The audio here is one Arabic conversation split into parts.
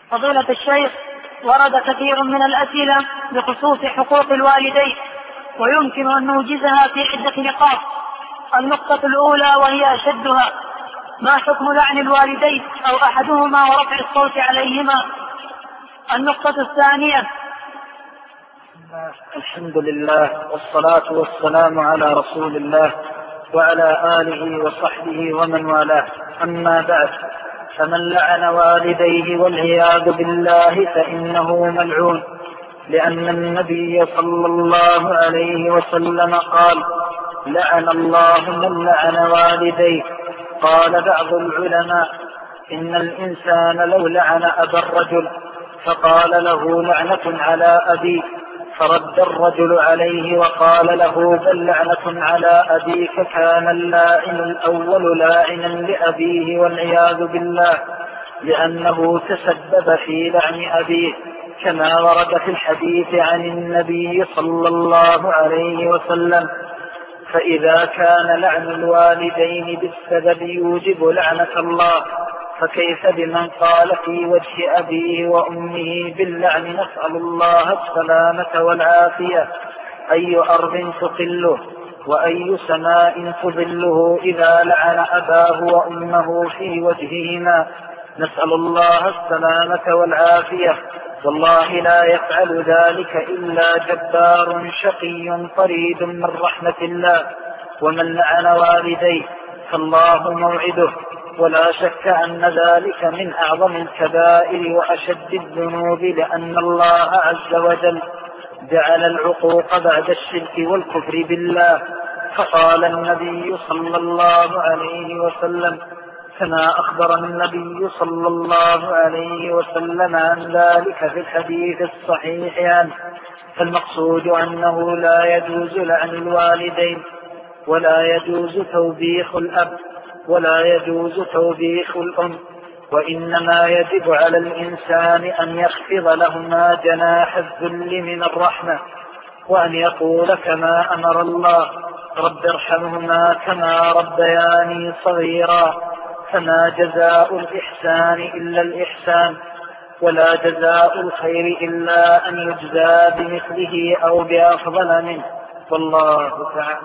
فضيلة الشيخ، ورد كثير من الأسئلة بخصوص حقوق الوالدين، ويمكن أن نوجزها في عدة نقاط. النقطة الأولى وهي أشدها: ما حكم لعن الوالدين أو أحدهما ورفع الصوت عليهما؟ النقطة الثانية. الحمد لله والصلاة والسلام على رسول الله وعلى آله وصحبه ومن والاه، أما بعد، فمن لعن والديه والعياذ بالله فإنه ملعون، لأن النبي صلى الله عليه وسلم قال: لعن الله من لعن والديه. قال بعض العلماء: إن الإنسان لو لعن أبا الرجل فقال له: لعنة على أبيك، فرد الرجل عليه وقال له: بل لعنة على أبيك، كان اللاعن الأول لاعنا لأبيه والعياذ بالله، لأنه تسبب في لعن أبيه، كما ورد في الحديث عن النبي صلى الله عليه وسلم. فإذا كان لعن الوالدين بالسبب يوجب لعنة الله، فكيف بمن قال في وجه أبيه وأمه باللعن؟ نسأل الله السلامة والعافية. أي أرض تقله وأي سماء تظله إذا لعن أباه وأمه في وجههما؟ نسأل الله السلامة والعافية. والله لا يفعل ذلك إلا جبار شقي طريد من رحمة الله. ومن لعن والديه فالله موعده، ولا شك أن ذلك من أعظم الكبائر وأشد الذنوب، لأن الله عز وجل جعل العقوق بعد الشرك والكفر بالله. فقال النبي صلى الله عليه وسلم كما أخبر النبي صلى الله عليه وسلم عن ذلك في الحديث الصحيح عنه. فالمقصود أنه لا يجوز لعن الوالدين، ولا يجوز توبيخ الأب، ولا يجوز توبيخ الأم، وإنما يجب على الإنسان أن يخفض لهما جناح الذل من الرحمة، وأن يقول كما أمر الله: رب ارحمهما كما ربياني صغيرا. فما جزاء الإحسان إلا الإحسان، ولا جزاء الخير إلا أن يجزى بمثله أو بأفضل منه، والله تعالى.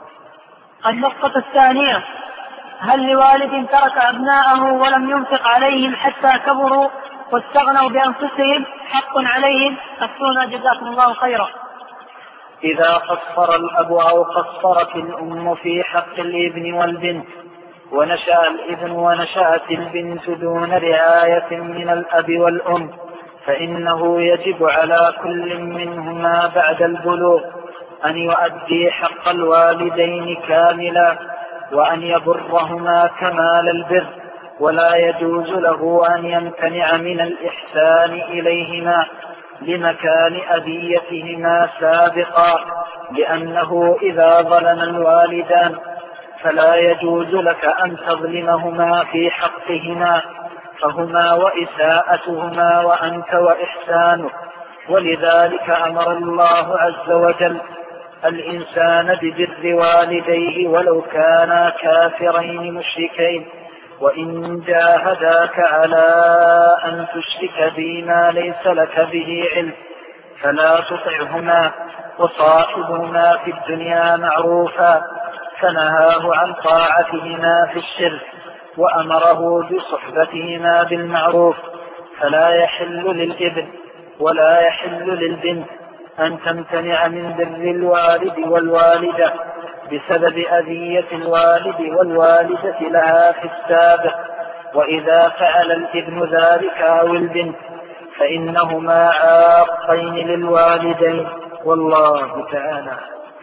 النقطة الثانية: هل لوالد ترك أبناءه ولم ينفق عليهم حتى كبروا واستغنوا بأنفسهم حق عليهم؟ أفتونا جزاكم الله خيرا. إذا قصر الأب أو قصرت الأم في حق الابن والبنت، ونشأ الابن ونشأت البنت دون رعاية من الأب والأم، فإنه يجب على كل منهما بعد البلوغ أن يؤدي حق الوالدين كاملا، وأن يبرهما كمال البر، ولا يجوز له أن يمتنع من الإحسان إليهما لمكان أذيتهما سابقا، لأنه إذا ظلم الوالدان فلا يجوز لك أن تظلمهما في حقهما، فهما وإساءتهما وأنت وإحسانك. ولذلك أمر الله عز وجل الإنسان ببر والديه ولو كانا كافرين مشركين، وإن جاهداك على أن تشرك بما ليس لك به علم فلا تطعهما، وصاحبهما في الدنيا معروفا، فنهاه عن طاعتهما في الشرك وأمره بصحبتهما بالمعروف. فلا يحل للابن ولا يحل للبنت أن تمتنع من بر الوالد والوالدة بسبب أذية الوالد والوالدة لها في السابق، وإذا فعل الابن ذلك أو البنت فإنهما عاقين للوالدين، والله تعالى.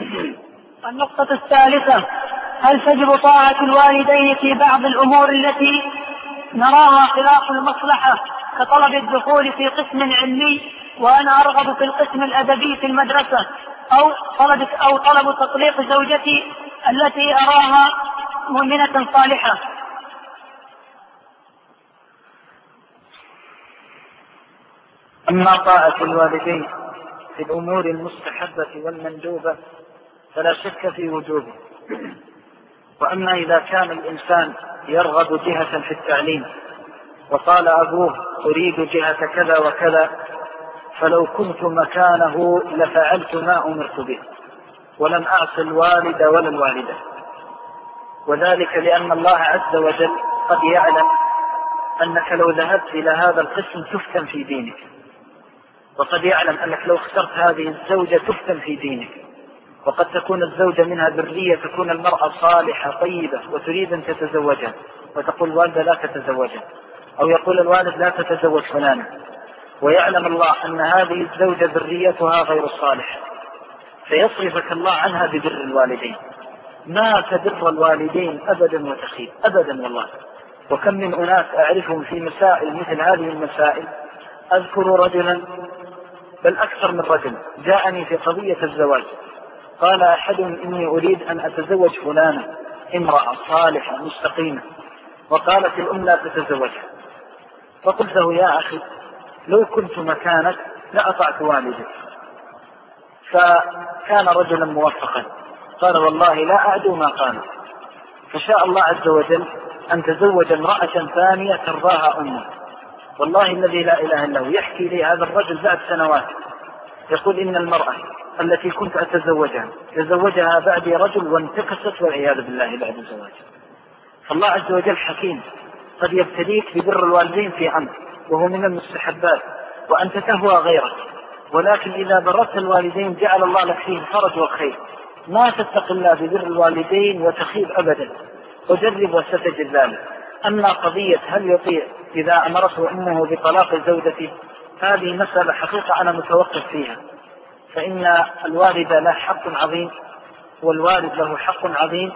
النقطة الثالثة: هل تجب طاعة الوالدين في بعض الأمور التي نراها خلاف المصلحة، كطلب الدخول في قسم علمي وأنا أرغب في القسم الأدبي في المدرسة، أو طلب تطليق زوجتي التي أراها مؤمنة صالحة؟ أما طاعة الوالدين في الأمور المستحبة والمندوبة فلا شك في وجوبه، وأما إذا كان الإنسان يرغب جهة في التعليم وقال أبوه أريد جهة كذا وكذا، فلو كنت مكانه لفعلت ما أمرت به ولم أعص الوالد ولا الوالدة. وذلك لأن الله عز وجل قد يعلم أنك لو ذهبت إلى هذا القسم تفتن في دينك، وقد يعلم أنك لو اخترت هذه الزوجة تفتن في دينك، وقد تكون الزوجة منها ذرية، تكون المرأة صالحة طيبة وتريد أن تتزوجها، وتقول الوالدة لا تتزوجها، أو يقول الوالد لا تتزوج فلانة، ويعلم الله أن هذه الزوجة ذريتها غير صالحة، فيصرفك الله عنها ببر الوالدين. ما تبر الوالدين أبدا وتخيب أبدا والله. وكم من أناس أعرفهم في مسائل مثل هذه المسائل. أذكر رجلا بل أكثر من رجل جاءني في قضية الزواج، قال أحدهم إني أريد أن أتزوج فلانة امرأة صالحة مستقيمة، وقالت الأم لا تتزوجها. فقلت له يا أخي لو كنت مكانك لأطعت والدك. فكان رجلا موفقا، قال والله لا أعدو ما قال، فشاء الله عز وجل أن تزوج امرأة ثانية ترضاها أمه. والله الذي لا إله إلا هو يحكي لي هذا الرجل بعد سنوات، يقول إن المرأة التي كنت أتزوجها تزوجها بعدي رجل وانتكست والعياذ بالله بعد الزواج. فالله عز وجل حكيم، قد يبتليك ببر الوالدين في أمر وهو من المستحبات وأنت تهوى غيرك، ولكن إذا بررت الوالدين جعل الله لك فيه الفرج والخير. ما تتق الله ببر الوالدين وتخيب أبدا، وجرب وستجد ذلك. أما قضية هل يطيع إذا أمرته أمه بطلاق زوجته، هذه مسألة حقيقة أنا متوقف فيها، فإن الوالد له حق عظيم والوالد له حق عظيم،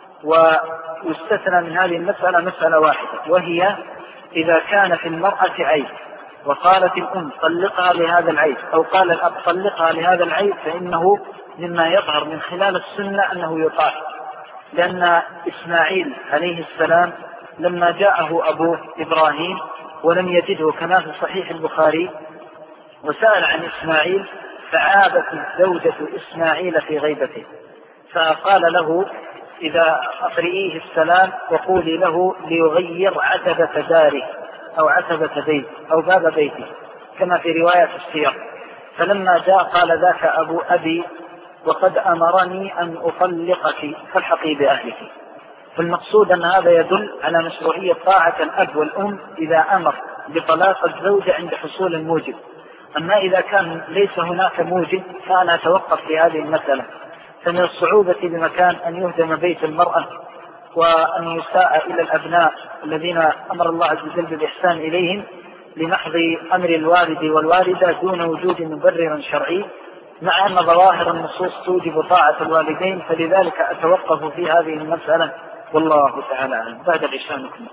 ويستثنى من هذه المسألة مسألة واحدة، وهي إذا كان في المرأة عيب وقالت الأم طلقها لهذا العيب، أو قال الأب طلقها لهذا العيب، فإنه مما يظهر من خلال السنة أنه يطاع. لأن إسماعيل عليه السلام لما جاءه أبوه إبراهيم ولم يجده كما في صحيح البخاري وسأل عن إسماعيل، فعابت زوجة إسماعيل في غيبته، فقال له إذا أقرئيه السلام وقولي له ليغير عتبة داره أو عتبة بيت أو باب بيته كما في رواية السير. فلما جاء قال ذاك أبو أبي وقد أمرني أن أطلقك فالحقي بأهلك. فالمقصود أن هذا يدل على مشروعية طاعة الأب والأم إذا أمر بطلاق الزوجة عند حصول الموجب. أما إذا كان ليس هناك موجب فأنا أتوقف في هذه المسألة. فمن الصعوبة بمكان أن يهدم بيت المرأة وأن يساء إلى الأبناء الذين أمر الله عز وجل بالإحسان إليهم لمحض أمر الوالد والوالدة دون وجود مبرر شرعي، مع أن ظواهر النصوص توجب طاعة الوالدين. فلذلك أتوقف في هذه المسألة والله تعالى أعلم. بعد العشاء نكمل.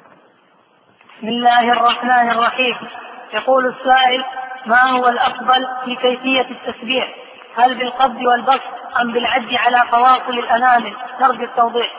بسم الله الرحمن الرحيم. يقول السائل: ما هو الأفضل في كيفية التسبيح؟ هل بالقبض والبسط أم بالعد على فواصل الأنامل؟ نرجو التوضيح.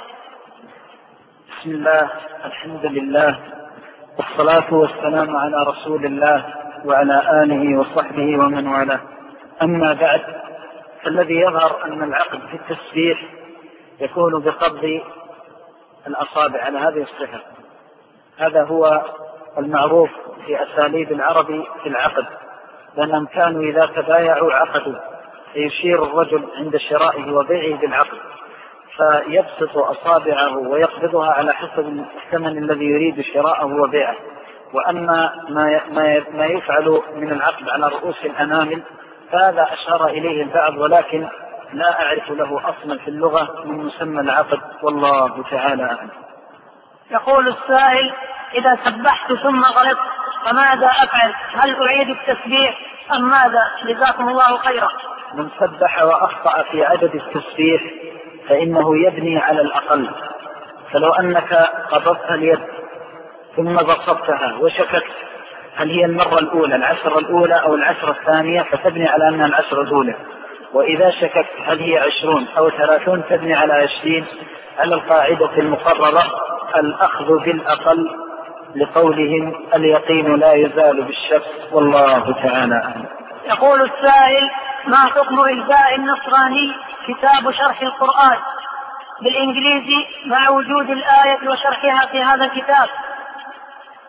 بسم الله، الحمد لله، والصلاة والسلام على رسول الله وعلى آله وصحبه ومن والاه. أما بعد، فالذي يظهر أن العقد في التسبيح يكون بقبض الأصابع على هذه الصفة. هذا هو المعروف في أساليب العرب في العقد، لأنهم كانوا إذا تبايعوا عقدوا، فيشير الرجل عند شرائه وبيعه بالعقد، فيبسط أصابعه ويقبضها على حسب الثمن الذي يريد شراءه وبيعه. وأما ما يفعل من العقد على رؤوس الأنامل فهذا أشار إليه البعض، ولكن لا أعرف له أصلا في اللغة من مسمى العقد، والله تعالى أعلم. يقول السائل: إذا سبحت ثم غلطت فماذا أفعل؟ هل أعيد التسبيح أم ماذا؟ جزاكم الله خيرا. من سبح وأخطأ في عدد التسبيح فإنه يبني على الأقل. فلو أنك قبضت اليد ثم بسطتها وشككت هل هي المرة الأولى العشرة الأولى أو العشرة الثانية، فتبني على أنها العشرة الأولى. وإذا شككت هل هي 20 أو 30 تبني على 20، على القاعدة المقررة الأخذ بالأقل، لقولهم اليقين لا يزال بالشك، والله تعالى أعلم. يقول السائل: ما حكم إلزاء النصراني كتاب شرح القرآن بالإنجليزي مع وجود الآية وشرحها في هذا الكتاب؟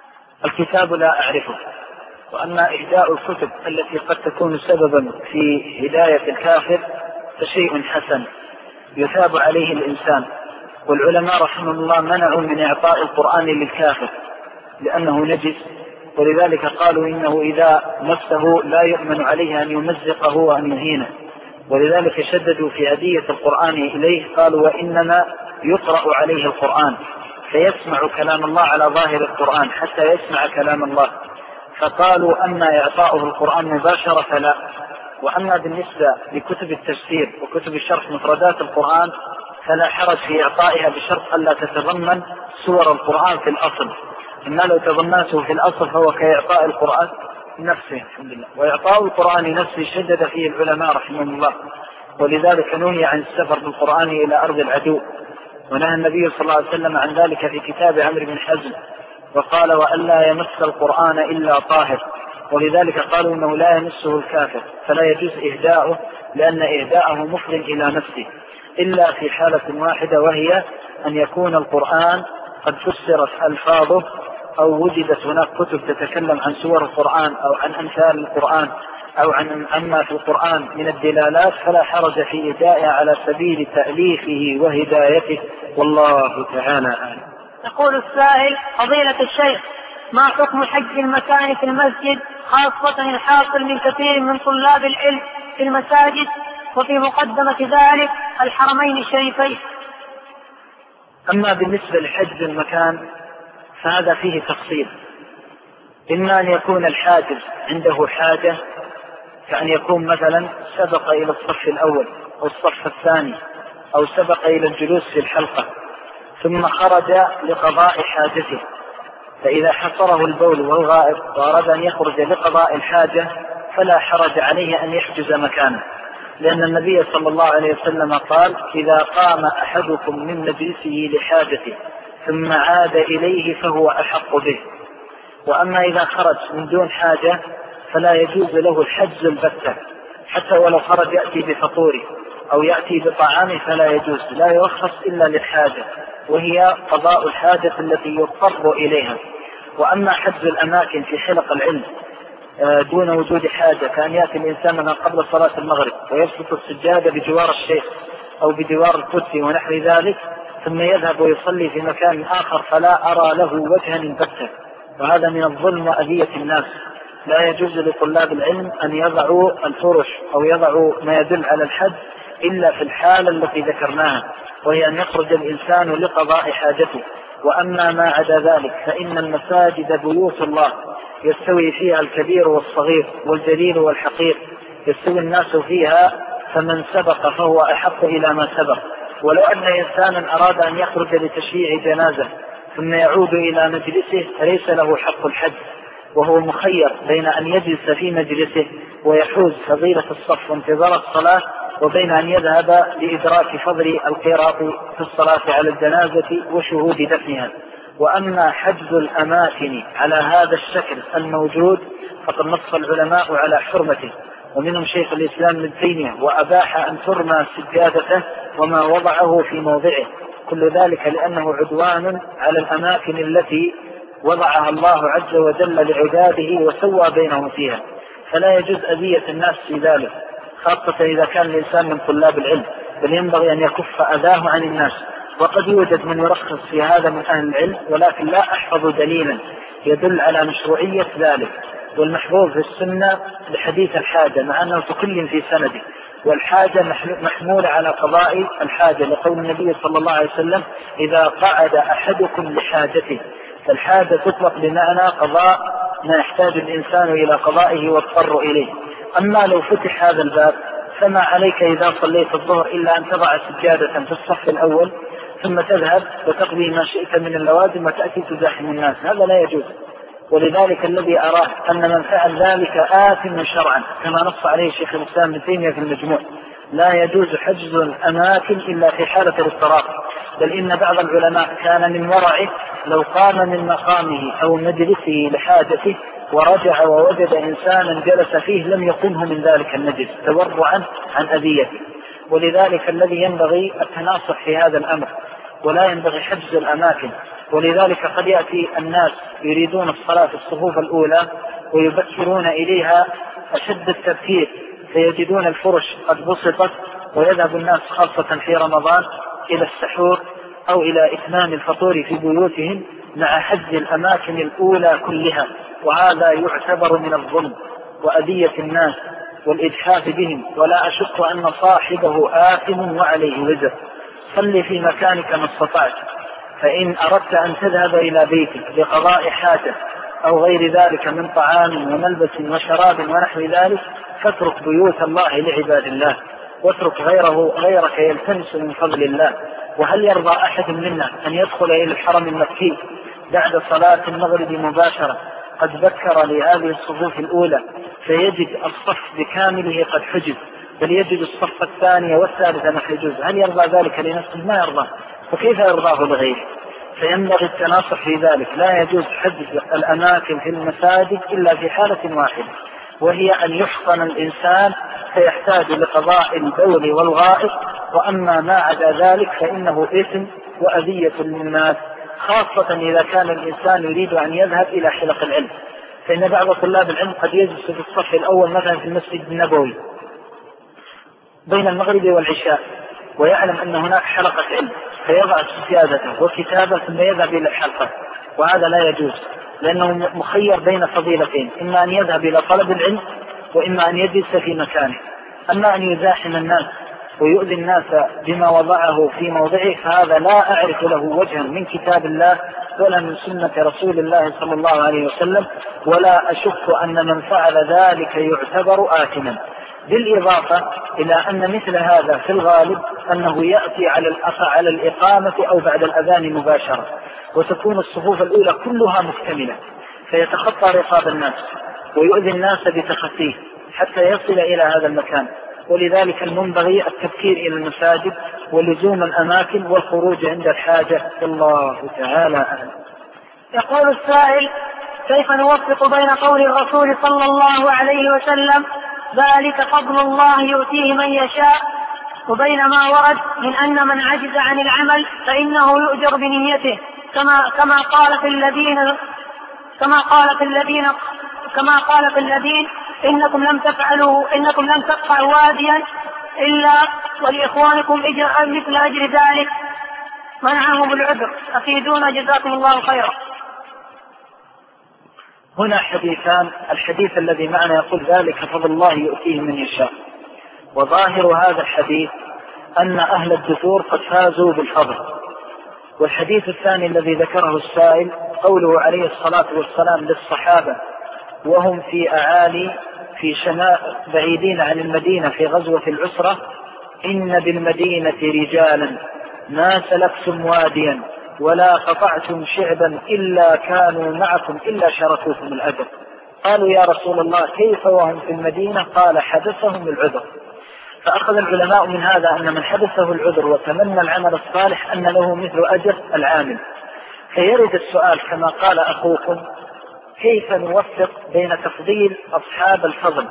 الكتاب لا أعرفه، وأما إهداء الكتب التي قد تكون سببا في هداية الكافر فشيء حسن يثاب عليه الإنسان. والعلماء رحمه الله منعوا من إعطاء القرآن للكافر لأنه نجس، ولذلك قالوا إنه إذا مسه لا يؤمن عليه أن يمزقه وأن يهينه، ولذلك شددوا في هدية القرآن إليه، قالوا وإنما يقرأ عليه القرآن فيسمع كلام الله على ظاهر القرآن حتى يسمع كلام الله، فقالوا أما إعطاؤه القرآن مباشرة فلا. وأما بالنسبة لكتب التفسير وكتب شرح مفردات القرآن فلا حرج في إعطائها بشرط ألا تتضمن سور القرآن في الأصل، إما لو تضمنته في الأصل فهو كإعطاء القرآن نفسه. الحمد لله. وإعطاء القرآن نفسه شدد فيه العلماء رحمه الله، ولذلك نهي عن السفر بالقرآن إلى أرض العدو، ونهى النبي صلى الله عليه وسلم عن ذلك في كتاب عمرو بن حزم، وقال وألا يمس القرآن إلا طاهر، ولذلك قالوا إنه لا يمسه الكافر فلا يجوز إهداؤه، لأن إهداءه مفض إلى نفسه، إلا في حالة واحدة وهي أن يكون القرآن قد فسرت ألفاظه أو وجدت هناك كتب تتكلم عن سور القرآن أو عن أمثال القرآن أو عن أما في القرآن من الدلالات، فلا حرج في إهدائها على سبيل تأليفه وهدايته، والله تعالى أعلم. يقول السائل: فضيلة الشيخ، ما حكم حجز المكان في المسجد، خاصة الحاصل من كثير من طلاب العلم في المساجد وفي مقدمة ذلك الحرمين الشريفين؟ أما بالنسبة لحجز المكان فهذا فيه تفصيل، إما أن يكون الحاجز عنده حاجة، كأن يكون مثلا سبق إلى الصف الأول أو الصف الثاني أو سبق إلى الجلوس في الحلقة ثم خرج لقضاء حاجته، فإذا حصره البول والغائط وأراد أن يخرج لقضاء الحاجة فلا حرج عليه أن يحجز مكانه، لأن النبي صلى الله عليه وسلم قال: إذا قام أحدكم من مجلسه لحاجته ثم عاد إليه فهو أحق به. وأما إذا خرج من دون حاجة فلا يجوز له الحجز البتة، حتى ولو خرج يأتي بفطوره أو يأتي بطعامه فلا يجوز، لا يرخص إلا للحاجة، وهي قضاء الحاجة التي يضطر إليها. وأما حجز الأماكن في حلق العلم دون وجود حاجة، كان يأتي الإنسان من قبل صلاة المغرب ويبسط السجادة بجوار الشيخ أو بجوار الكرسي ونحو ذلك ثم يذهب ويصلي في مكان آخر، فلا أرى له وجها بتة، وهذا من الظلم وأذية الناس. لا يجوز لطلاب العلم أن يضعوا الفرش أو يضعوا ما يدل على الحج إلا في الحالة التي ذكرناها، وهي أن يخرج الإنسان لقضاء حاجته. وأما ما عدا ذلك فإن المساجد بيوت الله يستوي فيها الكبير والصغير والجليل والحقير، يستوي الناس فيها، فمن سبق فهو أحق إلى ما سبق. ولو أن إنسانا أراد أن يخرج لتشييع جنازة ثم يعود إلى مجلسه فليس له حق الحج، وهو مخير بين أن يجلس في مجلسه ويحوز فضيلة الصف وانتظار الصلاة، وبين أن يذهب لإدراك فضل القراءة في الصلاة على الجنازة وشهود دفنها. وأما حجز الأماكن على هذا الشكل الموجود فقد نص العلماء على حرمته، ومنهم شيخ الإسلام ابن تيمية، وأباح أن ترمى سجادته وما وضعه في موضعه، كل ذلك لأنه عدوان على الأماكن التي وضعها الله عز وجل لعباده وسوى بينهم فيها، فلا يجوز أذية الناس في ذلك، خاصة إذا كان الإنسان من طلاب العلم، بل ينبغي أن يكف أذاه عن الناس. وقد يوجد من يرخص في هذا من أهل العلم، ولكن لا أحفظ دليلا يدل على مشروعية ذلك. والمحفوظ في السنة لحديث الحاجة، مع أنه تكلم في سنده، والحاجة محمولة على قضاء الحاجة، لقول النبي صلى الله عليه وسلم: إذا قعد أحدكم لحاجته. فالحاجة تطلق بمعنى قضاء ما يحتاج الإنسان إلى قضائه واضطر إليه. أما لو فتح هذا الباب فما عليك إذا صليت الظهر إلا أن تضع سجادة في الصف الأول ثم تذهب وتقضي ما شئت من اللوازم وتأتي تزاحم الناس، هذا لا يجوز. ولذلك الذي أراه أن من فعل ذلك آثم شرعا، كما نص عليه شيخ الإسلام ابن تيمية في المجموع: لا يجوز حجز الأماكن إلا في حالة الاضطرار. بل إن بعض العلماء كان من ورعه لو قام من مقامه أو مجلسه لحاجته ورجع ووجد إنسانا جلس فيه لم يقمه من ذلك المجلس تورعا عن أذيته. ولذلك الذي ينبغي التناصح في هذا الأمر، ولا ينبغي حجز الأماكن ولذلك قد يأتي الناس يريدون الصلاة في الصفوف الأولى ويبكرون إليها أشد التبكير، فيجدون الفرش قد بسطت، ويذهب الناس خاصة في رمضان إلى السحور أو إلى إتمام الفطور في بيوتهم مع حجز الأماكن الأولى كلها، وهذا يعتبر من الظلم وأذية الناس والإجحاف بهم، ولا أشك أن صاحبه آثم وعليه وزر. صل في مكانك ما استطعت، فإن أردت أن تذهب إلى بيتك لقضاء حاجة أو غير ذلك من طعام وملبس وشراب ونحو ذلك، فاترك بيوت الله لعباد الله، واترك غيرك يلتمس من فضل الله. وهل يرضى أحد منا أن يدخل إلى الحرم المكي بعد صلاة المغرب مباشرة قد ذكر لهذه الصفوف الأولى فيجد الصف بكامله قد حجز، بل يجد الصف الثاني والثالث محجوز؟ هل يرضى ذلك لنفسه؟ ما يرضى، وكيف يرضاه لغيره؟ فينبغي التناصح في ذلك. لا يجوز حجز الأماكن في المساجد إلا في حالة واحدة، وهي أن يحصن الإنسان فيحتاج لقضاء البول والغائط، وأما ما عدا ذلك فإنه إثم وأذية للناس، خاصة إذا كان الإنسان يريد أن يذهب إلى حلق العلم. فإن بعض طلاب العلم قد يجلس في الصف الأول مثلا في المسجد النبوي بين المغرب والعشاء، ويعلم أن هناك حلقة علم، فيضع سجادته وكتابه ثم يذهب إلى الحلقة، وهذا لا يجوز، لأنه مخير بين فضيلتين: إما أن يذهب إلى طلب العلم، وإما أن يجلس في مكانه. أما أن يزاحم الناس ويؤذي الناس بما وضعه في موضعه، فهذا لا أعرف له وجها من كتاب الله ولا من سنة رسول الله صلى الله عليه وسلم، ولا أشك أن من فعل ذلك يعتبر آثما. بالإضافة إلى أن مثل هذا في الغالب أنه يأتي على الإقامة أو بعد الأذان مباشرة، وتكون الصفوف الأولى كلها مكتملة، فيتخطى رقاب الناس ويؤذي الناس بتخطيه حتى يصل إلى هذا المكان. ولذلك المنبغي التبكير إلى المساجد ولزوم الأماكن والخروج عند الحاجة. الله تعالى أعلم. يقول السائل: كيف نوفق بين قول الرسول صلى الله عليه وسلم ذلك فضل الله يؤتيه من يشاء، وبين ما ورد من أن من عجز عن العمل فإنه يؤجر بنيته، كما قال في الذين إنكم لم تقطعوا واديا إلا ولإخوانكم مثل أجر ذلك منعهم العذر، أفيدونا جزاكم الله خيرا. هنا حديثان: الحديث الذي معنا يقول ذلك فضل الله يؤتيه من يشاء، وظاهر هذا الحديث أن أهل الدثور قد فازوا بالفضل. والحديث الثاني الذي ذكره السائل قوله عليه الصلاة والسلام للصحابة وهم في أعالي في شمال بعيدين عن المدينة في غزوة العسرة: إن بالمدينة رجالا ما سلكتم واديا ولا قطعتم شعبا إلا كانوا معكم إلا شركوكم الأجر. قالوا: يا رسول الله كيف وهم في المدينة؟ قال: حدثهم العذر. فأخذ العلماء من هذا أن من حدثه العذر وتمنى العمل الصالح أن له مثل أجر العامل. فيرد السؤال كما قال أخوكم: كيف نوفق بين تفضيل أصحاب الفضل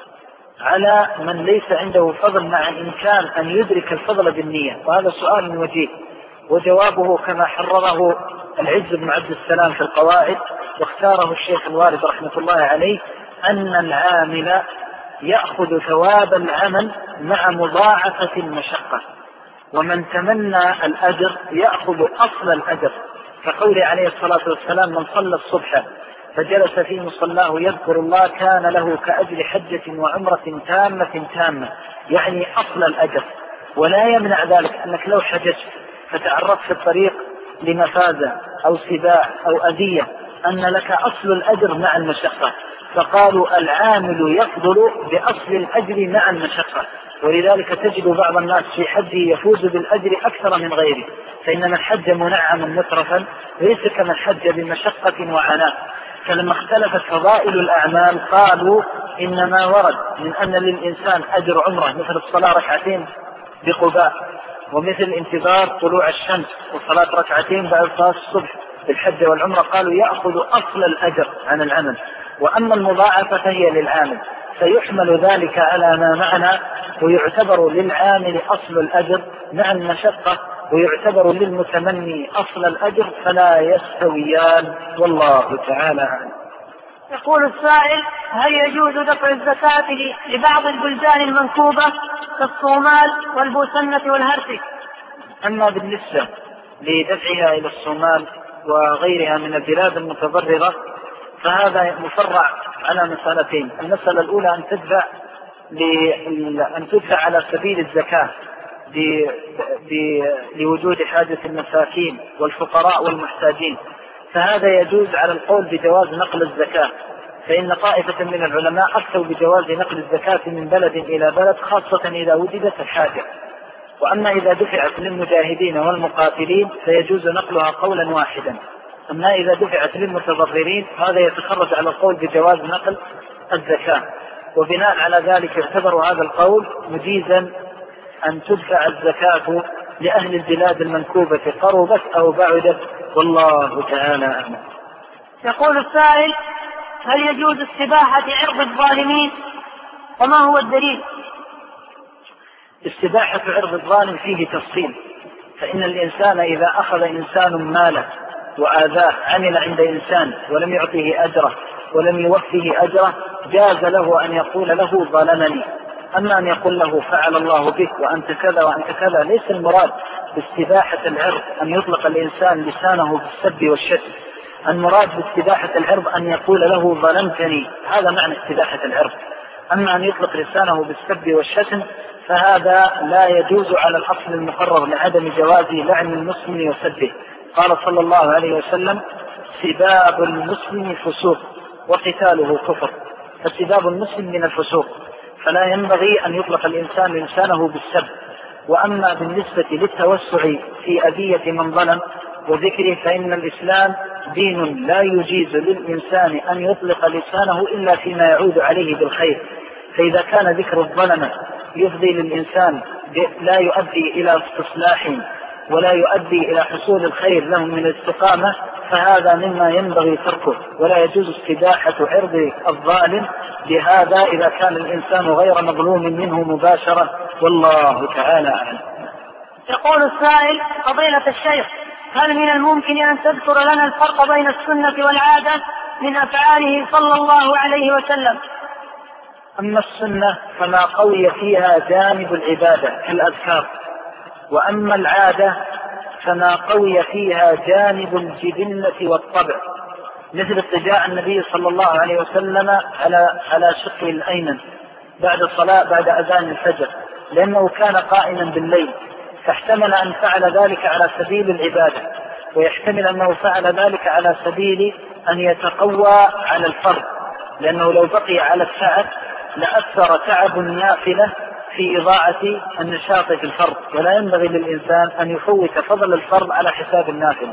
على من ليس عنده فضل مع إمكان أن يدرك الفضل بالنية؟ وهذا سؤال وجيه، وجوابه كما حرره العز بن عبد السلام في القواعد، واختاره الشيخ الوارد رحمة الله عليه: أن العامل يأخذ ثواب العمل مع مضاعفة المشقة، ومن تمنى الأجر يأخذ أصل الأجر. فقول عليه الصلاة والسلام: من صلى الصبح فجلس في مصلاه يذكر الله كان له كأجر حجة وعمرة تامة، يعني أصل الأجر. ولا يمنع ذلك أنك لو حججت فتعرضت في الطريق لمفازة أو سباع أو أذية أن لك أصل الأجر مع المشقة. فقالوا: العامل يفضل بأصل الأجر مع المشقة. ولذلك تجد بعض الناس في حجه يفوز بالأجر أكثر من غيره، فإن من حج منعما مترفا ليس كمن حج بمشقة وعناء. فلما اختلفت فضائل الأعمال قالوا: إنما ورد من أن للإنسان أجر عمره مثل الصلاة ركعتين بقباء، ومثل انتظار طلوع الشمس وصلاة ركعتين بعد صلاة الصبح بالحج والعمرة، قالوا يأخذ أصل الأجر عن العمل. وأما المضاعفة فهي للعامل، فيحمل ذلك على ما معنا، ويعتبر للعامل أصل الأجر مع المشقة ويعتبر للمتمني أصل الأجر فلا يستويان، والله تعالى أعلم. يقول السائل: هل يجوز دفع الزكاة لبعض البلدان المنكوبة كالصومال والبوسنة والهرسك؟ أما بالنسبة لدفعها إلى الصومال وغيرها من البلاد المتضررة فهذا مفرع على مسألتين. المسألة الأولى أن تدفع على سبيل الزكاة لوجود حاجة المساكين والفقراء والمحتاجين، فهذا يجوز على القول بجواز نقل الزكاة، فإن طائفة من العلماء أفتوا بجواز نقل الزكاة من بلد إلى بلد خاصة إذا وجدت الحاجة. وأما إذا دفعت للمجاهدين والمقاتلين فيجوز نقلها قولا واحدا. أما إذا دفعت للمتضررين هذا يتخرج على القول بجواز نقل الزكاة، وبناء على ذلك يعتبر هذا القول مجيزا أن تدفع الزكاة لأهل البلاد المنكوبة قربت أو بعدت، والله تعالى أعلم. يقول السائل: هل يجوز استباحة عرض الظالمين وما هو الدليل؟ استباحة عرض الظالم فيه تفصيل، فإن الإنسان إذا أخذ إنسان ماله وآذاه، عمل عند إنسان ولم يعطيه أجره ولم يوفيه أجره، جاز له أن يقول له ظلمني. أما أن يقول له فعل الله بك وأنت كذا وأنت كذا، ليس المراد باستباحة العرض أن يطلق الإنسان لسانه بالسب والشتم. المراد باستباحة العرض أن يقول له ظلمتني، هذا معنى استباحة العرض. أما أن يطلق لسانه بالسب والشتم فهذا لا يجوز على الأصل المقرر لعدم جواز لعن المسلم وسبه. قال صلى الله عليه وسلم: سباب المسلم فسوق وقتاله كفر، فسباب المسلم من الفسوق، فلا ينبغي أن يطلق الإنسان لسانه بالسب. وأما بالنسبة للتوسع في أذية من ظلم وذكره فإن الإسلام دين لا يجيز للإنسان أن يطلق لسانه إلا فيما يعود عليه بالخير، فإذا كان ذكر الظلمة يفضي للإنسان لا يؤدي إلى استصلاح ولا يؤدي إلى حصول الخير لهم من الاستقامة فهذا مما ينبغي تركه، ولا يجوز استباحة عرض الظالم بهذا إذا كان الإنسان غير مظلوم منه مباشرة، والله تعالى أعلم. يقول السائل: فضيلة الشيخ، هل من الممكن أن تذكر لنا الفرق بين السنة والعادة من أفعاله صلى الله عليه وسلم؟ أما السنة فما قوي فيها جانب العبادة كالأذكار، وأما العادة فما قوي فيها جانب الجبلة والطبع، مثل اضطجاع النبي صلى الله عليه وسلم على شقه الأيمن بعد الصلاة بعد أذان الفجر، لأنه كان قائما بالليل، فاحتمل أن فعل ذلك على سبيل العبادة، ويحتمل أنه فعل ذلك على سبيل أن يتقوى على الفرض، لأنه لو بقي على التعب لأثر تعب النافلة في إضاعة النشاط في الفرض، ولا ينبغي للإنسان أن يفوت فضل الفرض على حساب النافلة.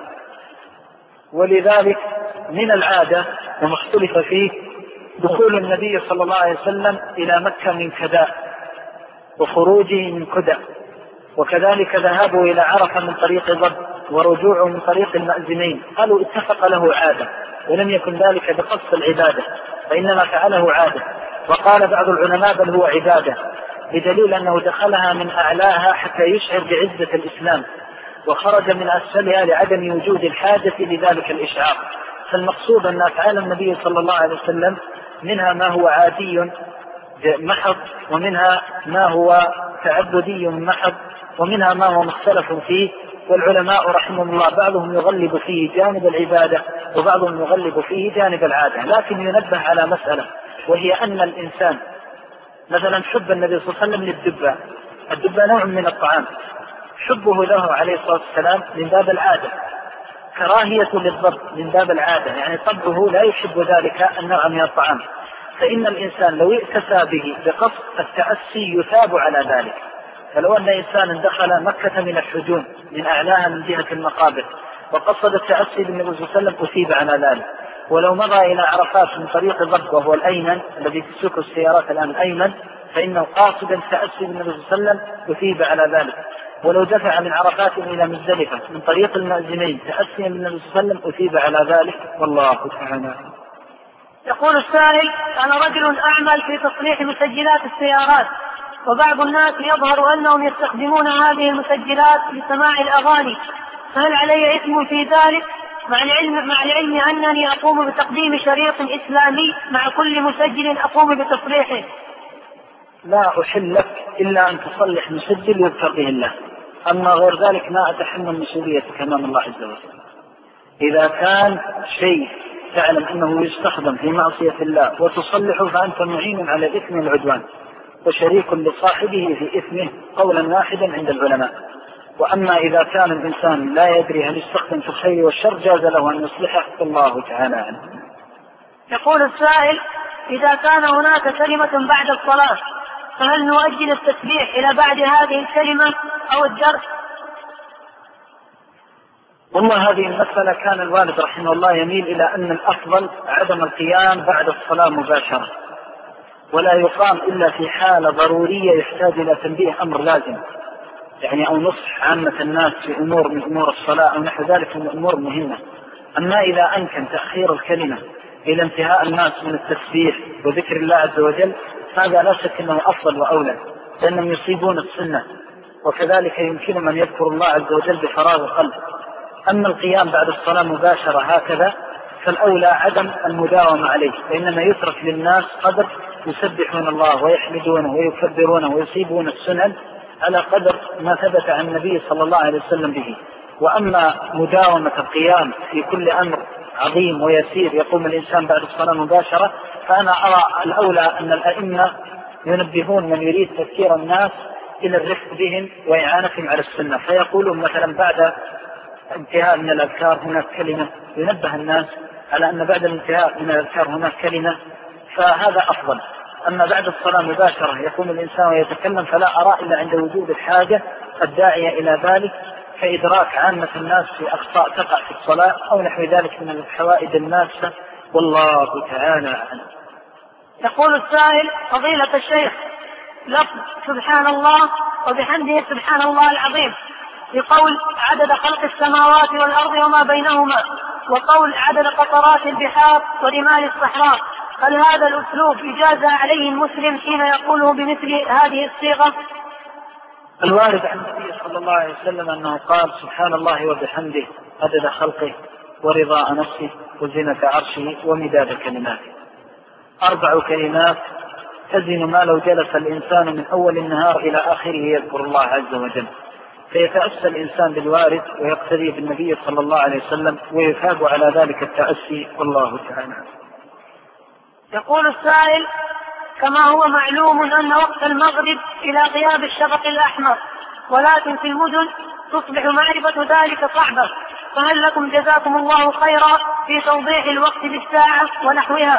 ولذلك من العادة وما اختلف فيه دخول النبي صلى الله عليه وسلم إلى مكة من كداء وخروجه من كدى، وكذلك ذهابه إلى عرفة من طريق ضب ورجوعه من طريق المأذنين، قالوا اتفق له عادة ولم يكن ذلك بقصد العبادة فإنما فعله عادة. وقال بعض العلماء بل هو عبادة، بدليل أنه دخلها من أعلاها حتى يشعر بعزة الإسلام، وخرج من أسفلها لعدم وجود الحاجة لذلك الإشعار. فالمقصود أن أفعال النبي صلى الله عليه وسلم منها ما هو عادي محض، ومنها ما هو تعبدي محض، ومنها ما هو مختلف فيه، والعلماء رحمهم الله بعضهم يغلب فيه جانب العبادة وبعضهم يغلب فيه جانب العادة. لكن ينبه على مسألة، وهي أن الإنسان مثلا حب النبي صلى الله عليه وسلم للدباء، الدباء نوع من الطعام، حبه له عليه الصلاة والسلام من باب العادة، كراهية للضرب من باب العادة، يعني طبعه لا يحب ذلك النوع من الطعام. فإن الإنسان لو ائتسى به بقصد التأسي يثاب على ذلك. فلو أن إنسان دخل مكة من الحجون من أعلاها من جهة المقابر وقصد التأسي بالنبي صلى الله عليه وسلم أثيب على ذلك. ولو مضى إلى عرفات من طريق ضب وهو الأيمن الذي تسوق السيارات الآن الأيمن فإنه قاصدا التأسي بالنبي صلى الله عليه وسلم أثيب على ذلك. ولو دفع من عرفات إلى مزدلفة من طريق المأذنين تأسيا بالنبي صلى الله عليه وسلم أثيب على ذلك، والله تعالى. يقول السائل: أنا رجل أعمل في تصليح مسجلات السيارات، وبعض الناس يظهر أنهم يستخدمون هذه المسجلات لسماع الأغاني، فهل علي إثم في ذلك مع العلم أنني أقوم بتقديم شريط إسلامي مع كل مسجل أقوم بتصليحه؟ لا أحل لك إلا أن تصلح مسجل يذكر به الله، أما غير ذلك ما أتحمل مسؤوليتك أمام الله عز وجل. إذا كان شيء تعلم أنه يستخدم في معصية الله وتصلحه فأنت معين على الإثم والعدوان وشريك لصاحبه في إثمه قولا واحدا عند العلماء. وأما إذا كان الإنسان لا يدري هل يستخدم في الخير والشر جاز له أن يصلحه الله تعالى عنه. يقول السائل: إذا كان هناك كلمة بعد الصلاة فهل نؤجل التسبيح إلى بعد هذه الكلمة أو الدرس؟ والله هذه المسألة كان الوالد رحمه الله يميل إلى أن الأفضل عدم القيام بعد الصلاة مباشرة، ولا يقام إلا في حالة ضرورية يحتاج إلى تنبيه أمر لازم، يعني أو نصح عامة الناس في أمور من أمور الصلاة أو نحو ذلك من أمور مهمة. أما إذا أمكن تأخير الكلمة إلى انتهاء الناس من التسبيح وذكر الله عز وجل هذا لا شك أنه أفضل وأولى، لأنهم يصيبون السنة، وكذلك يمكن من يذكر الله عز وجل بفراغ القلب. أما القيام بعد الصلاة مباشرة هكذا فالأولى عدم المداومة عليه، فإنما يترك للناس قدر يسبحون الله ويحمدونه ويكبرونه ويصيبون السنن على قدر ما ثبت عن النبي صلى الله عليه وسلم به. وأما مداومة القيام في كل أمر عظيم ويسير يقوم الإنسان بعد الصلاة مباشرة، فأنا أرى الأولى أن الأئمة ينبهون من يريد تذكير الناس إلى الرفق بهم وإعانتهم على السنة، فيقولون مثلا بعد انتهاء من الأذكار هناك كلمة، ينبه الناس على أن بعد الانتهاء من الأذكار هناك كلمة، فهذا أفضل. أما بعد الصلاة مباشرة يقوم الإنسان ويتكلم فلا أرى إلا عند وجود الحاجة الداعية إلى ذلك، كإدراك عامة الناس في أخطاء تقع في الصلاة أو نحو ذلك من الحوائج الناسة، والله تعالى أعلم. يقول السائل: فضيلة الشيخ، لفظ سبحان الله وبحمده سبحان الله العظيم بقول عدد خلق السماوات والأرض وما بينهما، وقول عدد قطرات البحار ورمال الصحراء، هل هذا الأسلوب يجازى عليه المسلم حين يقوله بمثل هذه الصيغة؟ الوارد عن النبي صلى الله عليه وسلم أنه قال سبحان الله وبحمده عدد خلقه ورضاء نفسه وزنة عرشه ومداد كلماته، 4 كلمات تزن ما لو جلس الإنسان من أول النهار إلى آخره يذكر الله عز وجل، فيتأسى الإنسان بالوارد ويقتدي بالنبي صلى الله عليه وسلم ويثاب على ذلك التأسي، والله تعالى. يقول السائل: كما هو معلوم أن وقت المغرب إلى غياب الشفق الأحمر، ولكن في المدن تصبح معرفة ذلك صعبة، فهل لكم جزاكم الله خيرا في توضيح الوقت بالساعة ونحوها؟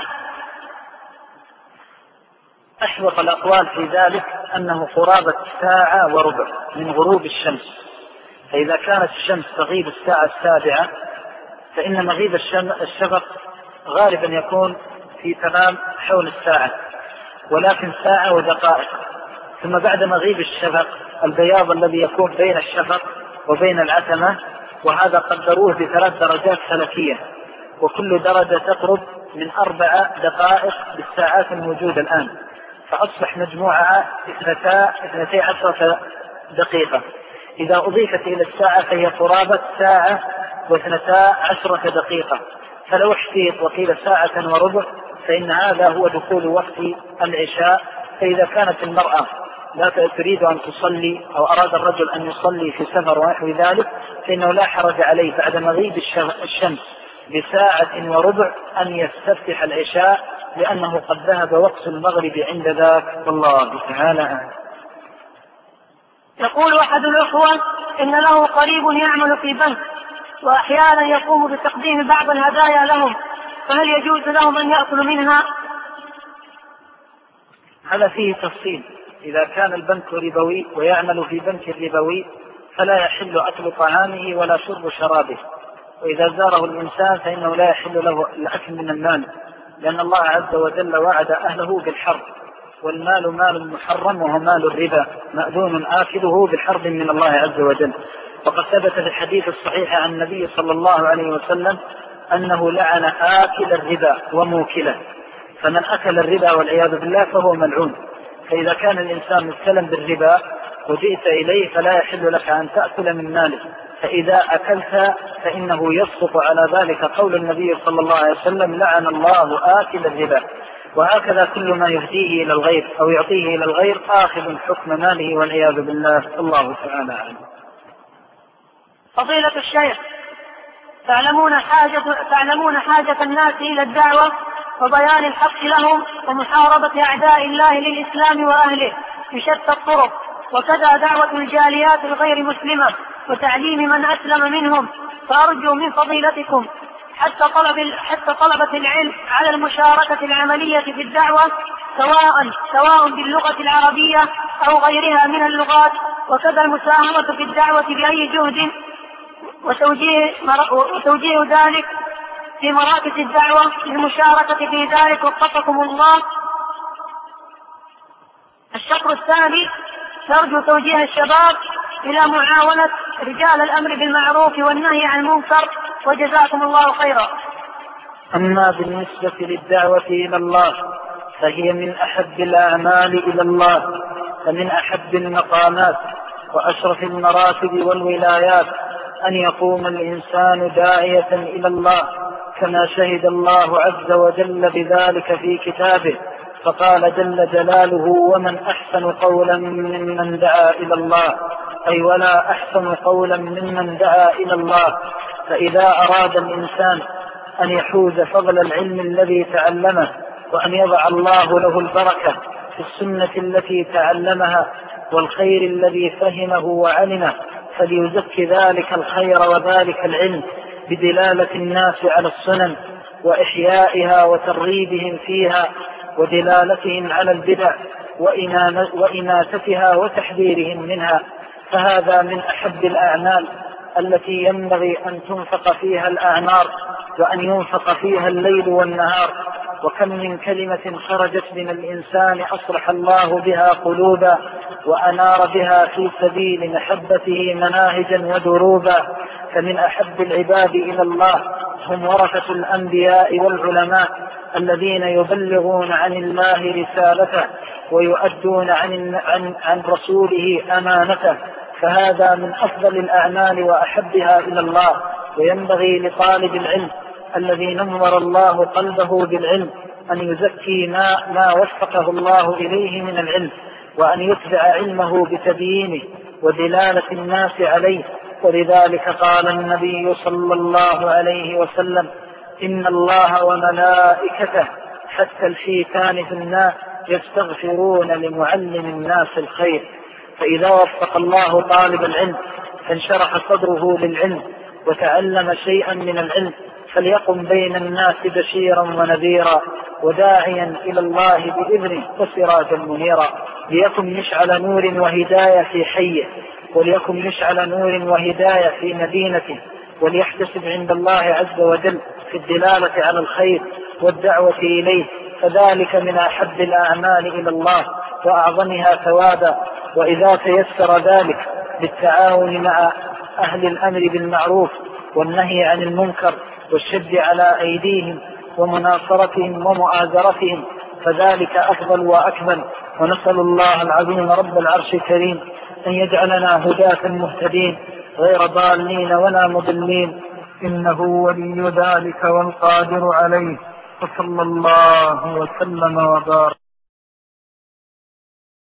أحوط الأقوال في ذلك أنه قرابة 1.25 ساعة من غروب الشمس، فإذا كانت الشمس تغيب 7:07 فإن مغيب الشفق غالبا يكون في تمام حول الساعة، ولكن 1 ساعة ودقائق. ثم بعد مغيب الشفق البياض الذي يكون بين الشفق وبين العتمة، وهذا قدروه ب3 درجات فلكية، وكل درجة تقرب من 4 دقائق بالساعات الموجودة الآن، فأصبح مجموعة 12 دقيقة. إذا أضيفت إلى الساعة فهي قرابة 1:12 دقيقة، فلو احتيط وقيل 1:15 ساعة فإن هذا هو دخول وقت العشاء. فإذا كانت المرأة لا تريد أن تصلي أو أراد الرجل أن يصلي في سفر ونحو ذلك فإنه لا حرج عليه بعد مغيب الشمس ب1:15 أن يستفتح العشاء، لأنه قد ذهب وقت المغرب عند ذاك، والله تعالى. يقول أحد الأخوة إن له قريب يعمل في بنك وأحيانا يقوم بتقديم بعض الهدايا لهم، فهل يجوز لهم أن يأكلوا منها؟ هذا فيه تفصيل. إذا كان البنك ربوي ويعمل في بنك ربوي فلا يحل أكل طعامه ولا شرب شرابه، وإذا زاره الإنسان فإنه لا يحل له الأكل من المال، لأن الله عز وجل وعد أهله بالحرب، والمال مال محرم وهو مال الربا مأذون آكله بالحرب من الله عز وجل. وقد ثبت في الحديث الصحيح عن النبي صلى الله عليه وسلم أنه لعن آكل الربا وموكله، فمن أكل الربا والعياذ بالله فهو ملعون. فإذا كان الإنسان مبتلا بالربا وجئت إليه فلا يحل لك أن تأكل من ماله، فإذا أكلت فإنه يسقط على ذلك قول النبي صلى الله عليه وسلم: لعن الله آكل الربا. وهكذا كل ما يهديه إلى الغير أو يعطيه إلى الغير آخذ حكم ماله والعياذ بالله. الله تعالى أعلم. فضيلة الشيخ، تعلمون حاجة الناس إلى الدعوة وبيان الحق لهم ومحاربة أعداء الله للإسلام وأهله بشتى الطرق، وكذا دعوة الجاليات الغير مسلمة وتعليم من أسلم منهم. فأرجو من فضيلتكم حتى طلبة العلم على المشاركة العملية في الدعوة سواء باللغة العربية أو غيرها من اللغات، وكذا المساهمة في الدعوة بأي جهد وتوجيه ذلك في مراكز الدعوة للمشاركة في ذلك، وفقكم الله. الشطر الثاني: نرجو توجيه الشباب إلى معاونة رجال الأمر بالمعروف والنهي عن المنكر، وجزاكم الله خيرا. أما بالنسبة للدعوة إلى الله فهي من أحب الأعمال إلى الله، فمن أحب المقامات وأشرف المراتب والولايات أن يقوم الإنسان داعية إلى الله، كما شهد الله عز وجل بذلك في كتابه، فقال جل جلاله: ومن أحسن قولا ممن دعا إلى الله، أي ولا أحسن قولا ممن دعا إلى الله. فإذا أراد الإنسان أن يحوز فضل العلم الذي تعلمه وأن يضع الله له البركة في السنة التي تعلمها والخير الذي فهمه وعلمه، فليزكي ذلك الخير وذلك العلم بدلالة الناس على السنن وإحيائها وترغيبهم فيها ودلالتهم على البدع وإناثتها وتحذيرهم منها. فهذا من أحب الأعمال التي ينبغي أن تنفق فيها الأعمار وأن ينفق فيها الليل والنهار. وكم من كلمة خرجت من الإنسان أصلح الله بها قلوبا وأنار بها في سبيل محبته مناهجا ودروبا. فمن أحب العباد إلى الله هم ورثة الأنبياء والعلماء الذين يبلغون عن الله رسالته ويؤدون عن رسوله أمانته، فهذا من أفضل الأعمال وأحبها إلى الله. وينبغي لطالب العلم الذي نور الله قلبه بالعلم أن يزكي ما وفقه الله إليه من العلم، وأن يتبع علمه بتبيينه ودلالة الناس عليه. ولذلك قال النبي صلى الله عليه وسلم: إن الله وملائكته حتى الحيتان في الناس يستغفرون لمعلم الناس الخير. فإذا وفق الله طالب العلم فانشرح صدره للعلم وتعلم شيئا من العلم، فليقم بين الناس بشيرا ونذيرا وداعيا إلى الله بإذنه وسراجا منيرا، ليكن مشعل نور وهداية في حيه، وليكن مشعل نور وهداية في مدينته، وليحتسب عند الله عز وجل في الدلالة على الخير والدعوة إليه، فذلك من أحب الأعمال إلى الله وأعظمها ثوابا. وإذا تيسر ذلك بالتعاون مع أهل الأمر بالمعروف والنهي عن المنكر والشد على أيديهم ومناصرتهم ومؤازرتهم فذلك أفضل وأكمل. ونسأل الله العظيم رب العرش الكريم أن يجعلنا هداة مهتدين غير ضالين ولا مضلين، إنه ولي ذلك والقادر عليه. وصلى الله وسلم وبارك.